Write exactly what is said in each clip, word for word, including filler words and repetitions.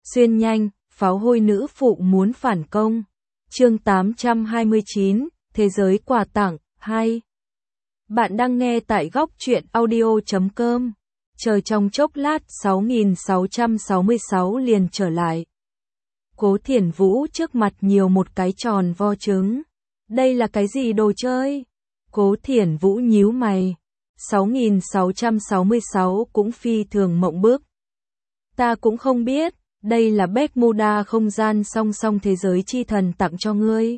Xuyên nhanh, pháo hôi nữ phụ muốn phản công. Chương tám trăm hai mươi chín, Thế giới quà tặng, hai. Bạn đang nghe tại góc truyện audio chấm com. Chờ trong chốc lát sáu nghìn sáu trăm sáu mươi sáu liền trở lại. Cố Thiển Vũ trước mặt nhiều một cái tròn vo trứng. Đây là cái gì đồ chơi? Cố Thiển Vũ nhíu mày. sáu nghìn sáu trăm sáu mươi sáu cũng phi thường mộng bức. Ta cũng không biết, đây là Bermuda không gian song song thế giới chi thần tặng cho ngươi.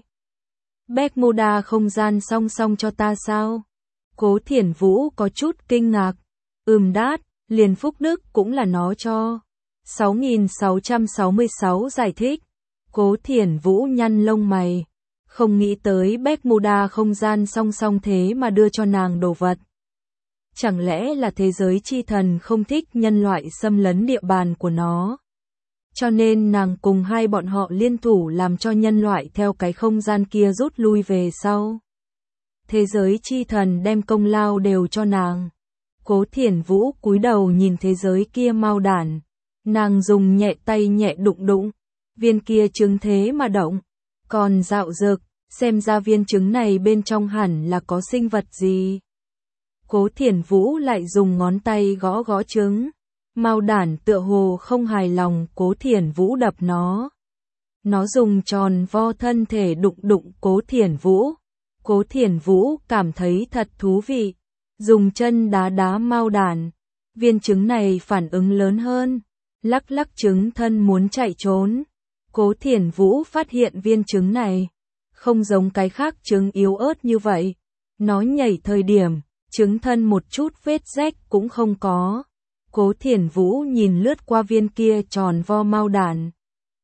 Bermuda không gian song song cho ta sao? Cố Thiển Vũ có chút kinh ngạc. Ừm đát, liền phúc đức cũng là nó cho. sáu nghìn sáu trăm sáu mươi sáu giải thích. Cố Thiển Vũ nhăn lông mày. Không nghĩ tới Bermuda không gian song song thế mà đưa cho nàng đồ vật. Chẳng lẽ là thế giới chi thần không thích nhân loại xâm lấn địa bàn của nó? Cho nên nàng cùng hai bọn họ liên thủ làm cho nhân loại theo cái không gian kia rút lui về sau. Thế giới chi thần đem công lao đều cho nàng. Cố Thiển Vũ cúi đầu nhìn thế giới kia mau đản. Nàng dùng nhẹ tay nhẹ đụng đụng. Viên kia trứng thế mà động. Còn dạo dực, xem ra viên trứng này bên trong hẳn là có sinh vật gì. Cố Thiển Vũ lại dùng ngón tay gõ gõ trứng. Mao đản tựa hồ không hài lòng Cố Thiển Vũ đập nó. Nó dùng tròn vo thân thể đụng đụng Cố Thiển Vũ. Cố Thiển Vũ cảm thấy thật thú vị. Dùng chân đá đá Mao đản. Viên trứng này phản ứng lớn hơn. Lắc lắc trứng thân muốn chạy trốn. Cố Thiển Vũ phát hiện viên trứng này không giống cái khác trứng yếu ớt như vậy. Nó nhảy thời điểm, trứng thân một chút vết rách cũng không có. Cố Thiển Vũ nhìn lướt qua viên kia tròn vo Mao đản.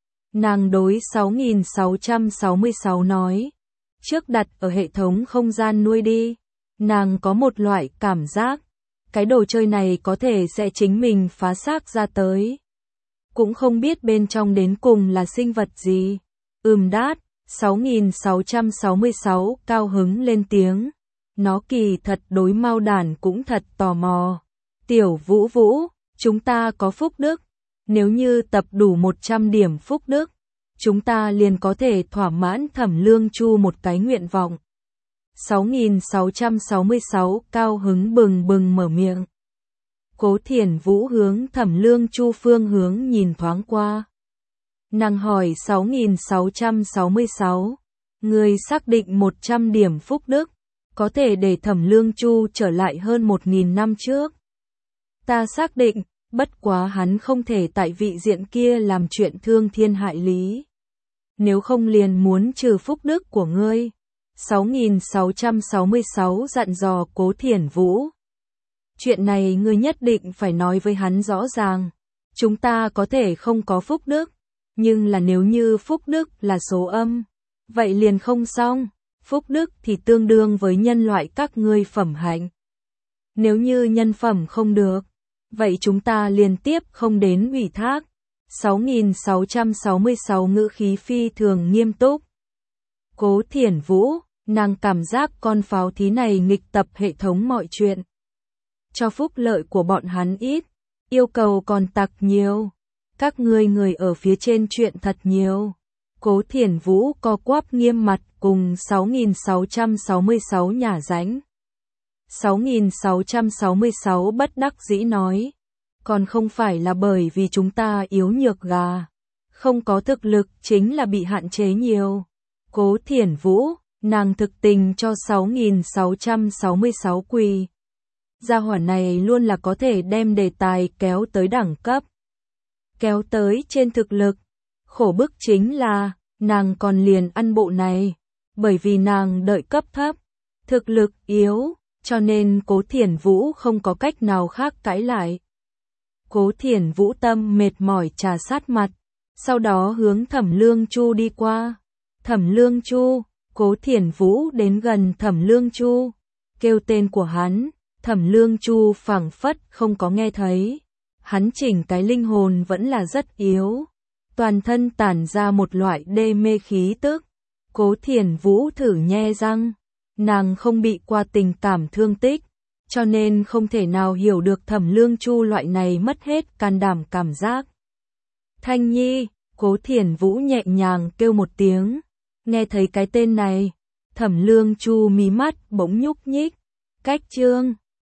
Nàng đối sáu nghìn sáu trăm sáu mươi sáu nói. Trước đặt ở hệ thống không gian nuôi đi. Nàng có một loại cảm giác. Cái đồ chơi này có thể sẽ chính mình phá xác ra tới. Cũng không biết bên trong đến cùng là sinh vật gì. Ừm đát, sáu nghìn sáu trăm sáu mươi sáu cao hứng lên tiếng. Nó kỳ thật đối Mao đản cũng thật tò mò. Tiểu Vũ Vũ, chúng ta có phúc đức. Nếu như tập đủ một trăm điểm phúc đức, chúng ta liền có thể thỏa mãn Thẩm Lương Chu một cái nguyện vọng. sáu nghìn sáu trăm sáu mươi sáu cao hứng bừng bừng mở miệng. Cố Thiển Vũ hướng Thẩm Lương Chu phương hướng nhìn thoáng qua. Nàng hỏi sáu nghìn sáu trăm sáu mươi sáu, người xác định một trăm điểm phúc đức, có thể để Thẩm Lương Chu trở lại hơn một nghìn năm trước. Ta xác định, bất quá hắn không thể tại vị diện kia làm chuyện thương thiên hại lý. Nếu không liền muốn trừ phúc đức của ngươi. sáu nghìn sáu trăm sáu mươi sáu dặn dò Cố Thiển Vũ. Chuyện này ngươi nhất định phải nói với hắn rõ ràng. Chúng ta có thể không có phúc đức, nhưng là nếu như phúc đức là số âm, vậy liền không xong. Phúc đức thì tương đương với nhân loại các ngươi phẩm hạnh. Nếu như nhân phẩm không được, vậy chúng ta liên tiếp không đến ủy thác. sáu nghìn sáu trăm sáu mươi sáu ngữ khí phi thường nghiêm túc. Cố Thiển Vũ, nàng cảm giác con pháo thí này nghịch tập hệ thống mọi chuyện. Cho phúc lợi của bọn hắn ít, yêu cầu còn tặc nhiều. Các ngươi người ở phía trên chuyện thật nhiều. Cố Thiển Vũ co quắp nghiêm mặt cùng sáu nghìn sáu trăm sáu mươi sáu nhả ránh. sáu nghìn sáu trăm sáu mươi sáu bất đắc dĩ nói. Còn không phải là bởi vì chúng ta yếu nhược gà. Không có thực lực chính là bị hạn chế nhiều. Cố Thiển Vũ, nàng thực tình cho sáu nghìn sáu trăm sáu mươi sáu quỳ. Gia hỏa này luôn là có thể đem đề tài kéo tới đẳng cấp. Kéo tới trên thực lực. Khổ bức chính là, nàng còn liền ăn bộ này. Bởi vì nàng đợi cấp thấp. Thực lực yếu, cho nên Cố Thiển Vũ không có cách nào khác cãi lại. Cố Thiển Vũ tâm mệt mỏi trà sát mặt. Sau đó hướng Thẩm Lương Chu đi qua. Thẩm Lương Chu, Cố Thiển Vũ đến gần Thẩm Lương Chu. Kêu tên của hắn. Thẩm Lương Chu phảng phất không có nghe thấy. Hắn chỉnh cái linh hồn vẫn là rất yếu. Toàn thân tản ra một loại đê mê khí tức. Cố Thiển Vũ thử nhe răng. Nàng không bị qua tình cảm thương tích. Cho nên không thể nào hiểu được Thẩm Lương Chu loại này mất hết can đảm cảm giác. Thanh Nhi, Cố Thiển Vũ nhẹ nhàng kêu một tiếng. Nghe thấy cái tên này, Thẩm Lương Chu mí mắt bỗng nhúc nhích. Cách Chương